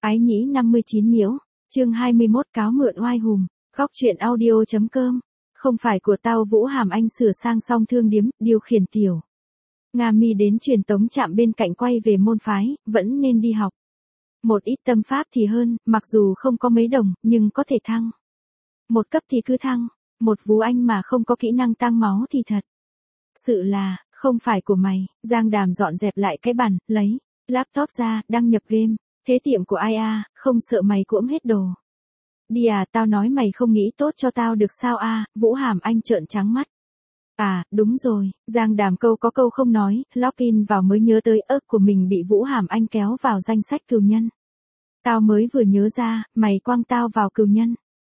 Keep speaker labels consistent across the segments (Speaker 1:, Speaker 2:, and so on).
Speaker 1: Ái nhĩ 59 miễu, chương 21 cáo mượn oai hùm, góc truyện audio.com. Không phải của tao. Vũ Hàm Anh sửa sang xong thương điếm, điều khiển tiểu Nga Mi đến truyền tống trạm bên cạnh quay về môn phái, vẫn nên đi học. Một ít tâm pháp thì hơn, mặc dù không có mấy đồng, nhưng có thể thăng. Một cấp thì cứ thăng, một Vũ Anh mà không có kỹ năng tăng máu thì thật sự là, không phải của mày. Giang Đàm dọn dẹp lại cái bàn, lấy laptop ra, đăng nhập game. Thế tiệm của ai à, không sợ mày cuỗm hết đồ. Đi à, tao nói mày không nghĩ tốt cho tao được sao à, Vũ Hàm Anh trợn trắng mắt. À, đúng rồi, Giang Đàm câu có câu không nói, login vào mới nhớ tới của mình bị Vũ Hàm Anh kéo vào danh sách cừu nhân. Tao mới vừa nhớ ra, mày quăng tao vào cừu nhân.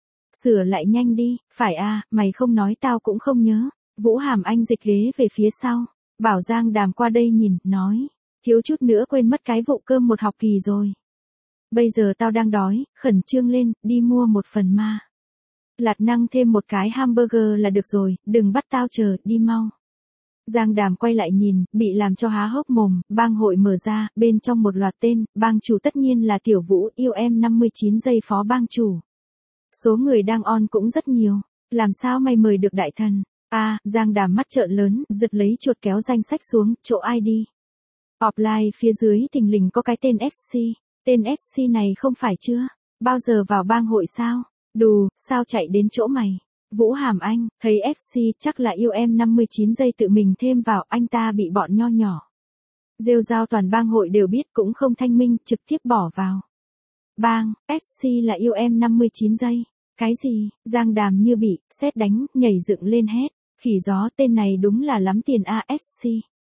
Speaker 1: Sửa lại nhanh đi, phải à, mày không nói tao cũng không nhớ. Vũ Hàm Anh dịch ghế về phía sau, bảo Giang Đàm qua đây nhìn, nói, thiếu chút nữa quên mất cái vụ cơm một học kỳ rồi. Bây giờ tao đang đói, khẩn trương lên, đi mua một phần ma lạt năng thêm một cái hamburger là được rồi, đừng bắt tao chờ, đi mau. Giang Đàm quay lại nhìn, bị làm cho há hốc mồm. Bang hội mở ra, bên trong một loạt tên, bang chủ tất nhiên là Tiểu Vũ, yêu em 59 giây phó bang chủ. Số người đang on cũng rất nhiều, làm sao mày mời được đại thần? À, Giang Đàm mắt trợn lớn, giật lấy chuột kéo danh sách xuống, chỗ ID. Offline phía dưới thình lình có cái tên SC. Tên SC này không phải chưa bao giờ vào bang hội sao? Đù, sao chạy đến chỗ mày? Vũ Hàm Anh, thấy SC chắc là yêu em 59 giây tự mình thêm vào, anh ta bị bọn nho nhỏ rêu rao toàn bang hội đều biết, cũng không thanh minh, trực tiếp bỏ vào. Bang, SC là yêu em 59 giây. Cái gì? Giang Đàm như bị sét đánh, nhảy dựng lên hét. Khỉ gió, tên này đúng là lắm tiền a. SC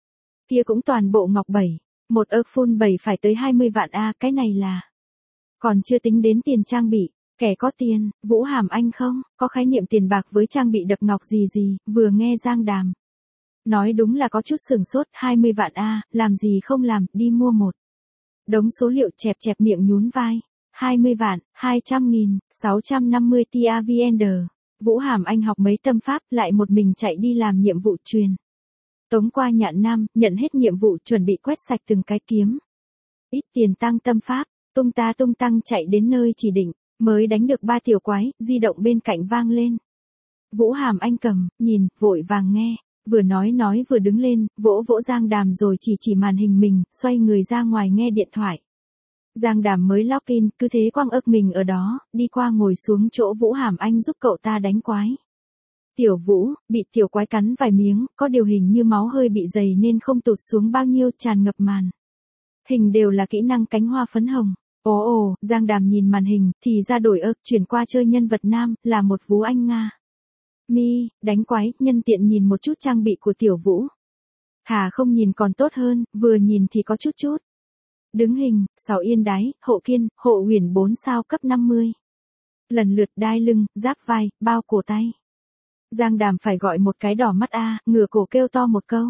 Speaker 1: kia cũng toàn bộ ngọc 7. Một full 7 phải tới 20 vạn a, cái này là còn chưa tính đến tiền trang bị. Kẻ có tiền, Vũ Hàm Anh không có khái niệm tiền bạc với trang bị đập ngọc gì, vừa nghe Giang Đàm nói đúng là có chút sửng sốt. 20 vạn a, làm gì không làm, đi mua một đống số liệu, chẹp miệng nhún vai. 20 vạn, 200.000, 650 tia VN. Vũ Hàm Anh học mấy tâm pháp, lại một mình chạy đi làm nhiệm vụ truyền tống qua Nhạn Nam, nhận hết nhiệm vụ, chuẩn bị quét sạch từng cái kiếm ít tiền tăng tâm pháp, tung tăng chạy đến nơi chỉ định, mới đánh được 3 tiểu quái. Di động bên cạnh vang lên. Vũ Hàm Anh cầm, nhìn, vội vàng nghe, vừa nói vừa đứng lên, vỗ Giang Đàm rồi chỉ màn hình mình, xoay người ra ngoài nghe điện thoại. Giang Đàm mới login, cứ thế quăng mình ở đó, đi qua ngồi xuống chỗ Vũ Hàm Anh giúp cậu ta đánh quái. Tiểu Vũ, bị tiểu quái cắn vài miếng, có điều hình như máu hơi bị dày nên không tụt xuống bao nhiêu, tràn ngập màn hình đều là kỹ năng cánh hoa phấn hồng. Ồ, Giang Đàm nhìn màn hình, thì ra đổi chuyển qua chơi nhân vật nam, là một Vũ Anh Nga Mi, đánh quái, nhân tiện nhìn một chút trang bị của Tiểu Vũ. Hà không nhìn còn tốt hơn, vừa nhìn thì có chút. Đứng hình, 6 yên đái, hộ kiên, hộ huyền 4 sao cấp 50. Lần lượt đai lưng, giáp vai, bao cổ tay. Giang Đàm phải gọi một cái đỏ mắt a, ngửa cổ kêu to một câu.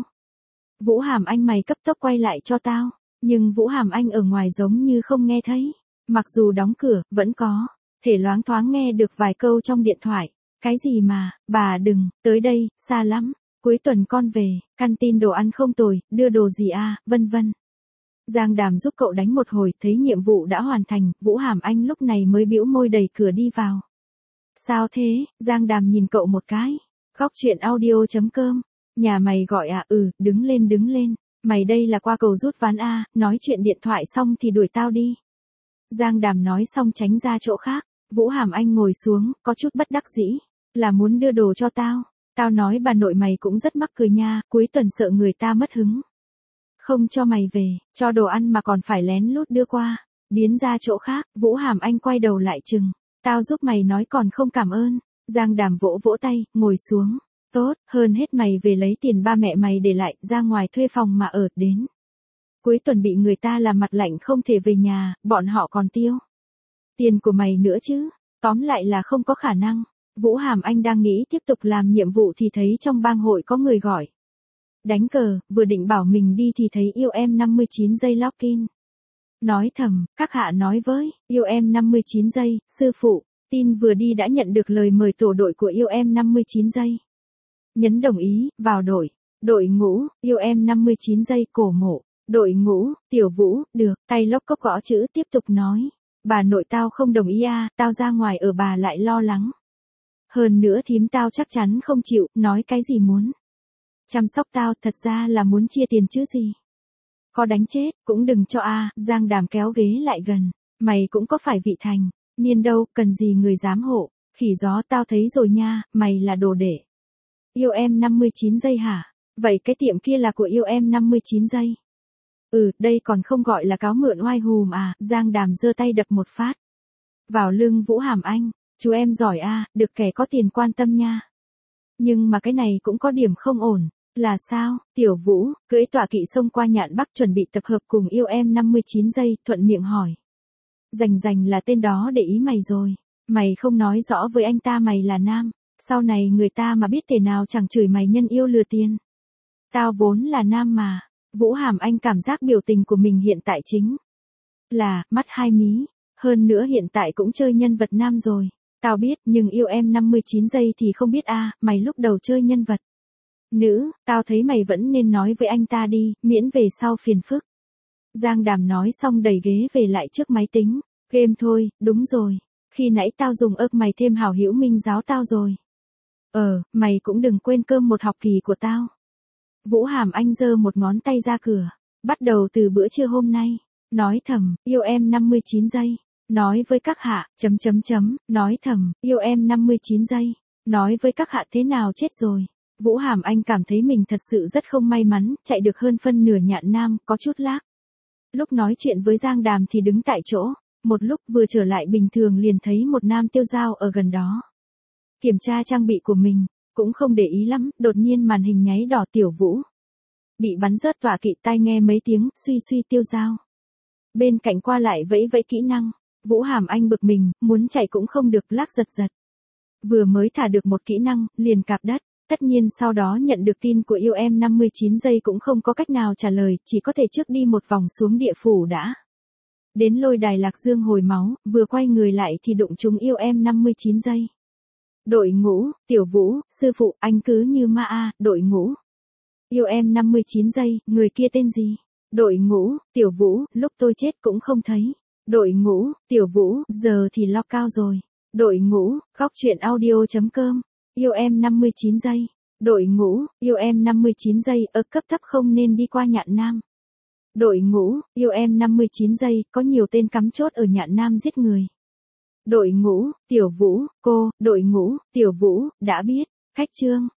Speaker 1: Vũ Hàm Anh, mày cấp tốc quay lại cho tao. Nhưng Vũ Hàm Anh ở ngoài giống như không nghe thấy. Mặc dù đóng cửa, vẫn có thể loáng thoáng nghe được vài câu trong điện thoại. Cái gì mà, bà đừng, tới đây, xa lắm. Cuối tuần con về, canteen đồ ăn không tồi, đưa đồ gì à, vân vân. Giang Đàm giúp cậu đánh một hồi, thấy nhiệm vụ đã hoàn thành, Vũ Hàm Anh lúc này mới bĩu môi đẩy cửa đi vào. Sao thế? Giang Đàm nhìn cậu một cái. Góc truyện audio.com. Nhà mày gọi à? Đứng lên. Mày đây là qua cầu rút ván a, nói chuyện điện thoại xong thì đuổi tao đi. Giang Đàm nói xong tránh ra chỗ khác. Vũ Hàm Anh ngồi xuống, có chút bất đắc dĩ. Là muốn đưa đồ cho tao. Tao nói bà nội mày cũng rất mắc cười nha, cuối tuần sợ người ta mất hứng. Không cho mày về, cho đồ ăn mà còn phải lén lút đưa qua. Biến ra chỗ khác, Vũ Hàm Anh quay đầu lại chừng. Tao giúp mày nói còn không cảm ơn. Giang Đàm vỗ tay, ngồi xuống. Tốt, hơn hết mày về lấy tiền ba mẹ mày để lại, ra ngoài thuê phòng mà ở, đến cuối tuần bị người ta làm mặt lạnh không thể về nhà, bọn họ còn tiêu tiền của mày nữa chứ. Tóm lại là không có khả năng. Vũ Hàm Anh đang nghĩ tiếp tục làm nhiệm vụ thì thấy trong bang hội có người gọi. Đánh cờ, vừa định bảo mình đi thì thấy yêu em 59 giây login. Nói thầm, các hạ nói với, yêu em 59 giây, sư phụ, tin vừa đi đã nhận được lời mời tổ đội của yêu em 59 giây. Nhấn đồng ý, vào đội ngũ, yêu em 59 giây, cổ mộ, đội ngũ, Tiểu Vũ, được, tay lóc cốc gõ chữ tiếp tục nói. Bà nội tao không đồng ý à, tao ra ngoài ở bà lại lo lắng. Hơn nữa thím tao chắc chắn không chịu, nói cái gì muốn chăm sóc tao, thật ra là muốn chia tiền chứ gì. Có đánh chết, cũng đừng cho a. Giang Đàm kéo ghế lại gần. Mày cũng có phải vị thành niên đâu, cần gì người giám hộ. Khỉ gió, tao thấy rồi nha, mày là đồ đệ. Yêu em 59 giây hả? Vậy cái tiệm kia là của yêu em 59 giây. Đây còn không gọi là cáo mượn oai hùm à. Giang Đàm giơ tay đập một phát vào lưng Vũ Hàm Anh. Chú em giỏi a, được kẻ có tiền quan tâm nha. Nhưng mà cái này cũng có điểm không ổn. Là sao? Tiểu Vũ, cưỡi tọa kỵ xông qua Nhạn Bắc chuẩn bị tập hợp cùng yêu em 59 giây, thuận miệng hỏi. Rành là tên đó để ý mày rồi. Mày không nói rõ với anh ta mày là nam. Sau này người ta mà biết thể nào chẳng chửi mày nhân yêu lừa tiền. Tao vốn là nam mà. Vũ Hàm Anh cảm giác biểu tình của mình hiện tại chính là mắt hai mí. Hơn nữa hiện tại cũng chơi nhân vật nam rồi. Tao biết, nhưng yêu em 59 giây thì không biết a. Mày lúc đầu chơi nhân vật nữ, tao thấy mày vẫn nên nói với anh ta đi, miễn về sau phiền phức. Giang Đàm nói xong đẩy ghế về lại trước máy tính. Game thôi, đúng rồi. Khi nãy tao dùng mày thêm hảo hữu minh giáo tao rồi. Mày cũng đừng quên cơm một học kỳ của tao. Vũ Hàm Anh giơ một ngón tay ra cửa. Bắt đầu từ bữa trưa hôm nay. Nói thầm, yêu em 59 giây. Nói với các hạ, nói thầm, yêu em 59 giây. Nói với các hạ thế nào chết rồi. Vũ Hàm Anh cảm thấy mình thật sự rất không may mắn, chạy được hơn phân nửa Nhạn Nam, có chút lag. Lúc nói chuyện với Giang Đàm thì đứng tại chỗ, một lúc vừa trở lại bình thường liền thấy một nam tiêu dao ở gần đó. Kiểm tra trang bị của mình, cũng không để ý lắm, đột nhiên màn hình nháy đỏ. Tiểu Vũ bị bắn rớt tọa kỵ, tai nghe mấy tiếng, suy tiêu dao. Bên cạnh qua lại vẫy kỹ năng, Vũ Hàm Anh bực mình, muốn chạy cũng không được, lag giật. Vừa mới thả được một kỹ năng, liền cạp đất. Tất nhiên sau đó nhận được tin của yêu em 59 giây cũng không có cách nào trả lời, chỉ có thể trước đi một vòng xuống địa phủ đã. Đến lôi đài Lạc Dương hồi máu, vừa quay người lại thì đụng trúng yêu em 59 giây. Đội ngũ, Tiểu Vũ, sư phụ, anh cứ như ma a. Đội ngũ, yêu em 59 giây, người kia tên gì? Đội ngũ, Tiểu Vũ, lúc tôi chết cũng không thấy. Đội ngũ, Tiểu Vũ, giờ thì lo cao rồi. Đội ngũ, góc truyện audio.com. Yêu em 59 giây. Đội ngũ, yêu em 59 giây, ở cấp thấp không nên đi qua Nhạn Nam. Đội ngũ, yêu em 59 giây, có nhiều tên cắm chốt ở Nhạn Nam giết người. Đội ngũ, Tiểu Vũ, cô, đội ngũ, Tiểu Vũ, đã biết, khách trương.